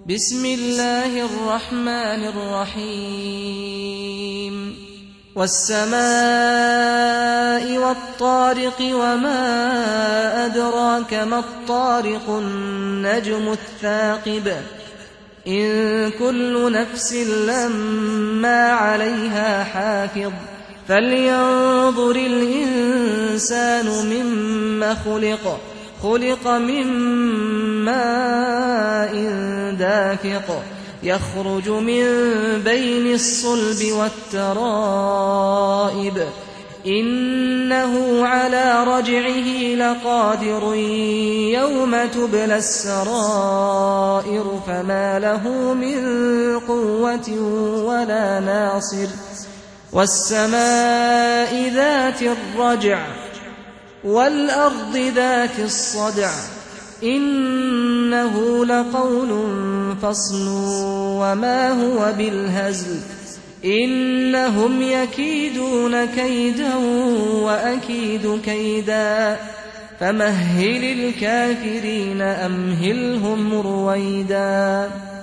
بسم الله الرحمن الرحيم والسماء والطارق وما أدراك ما الطارق النجم الثاقب إن كل نفس لما عليها حافظ فلينظر الإنسان مما خلق من ماء دافق يخرج من بين الصلب والترائب إنه على رجعه لقادر يوم تبلى السرائر فما له من قوة ولا ناصر والسماء ذات الرجع والأرض ذات الصدع إنه لقول فصل وما هو بالهزل إنهم يكيدون كيدا وأكيد كيدا فمهل الكافرين أمهلهم رويدا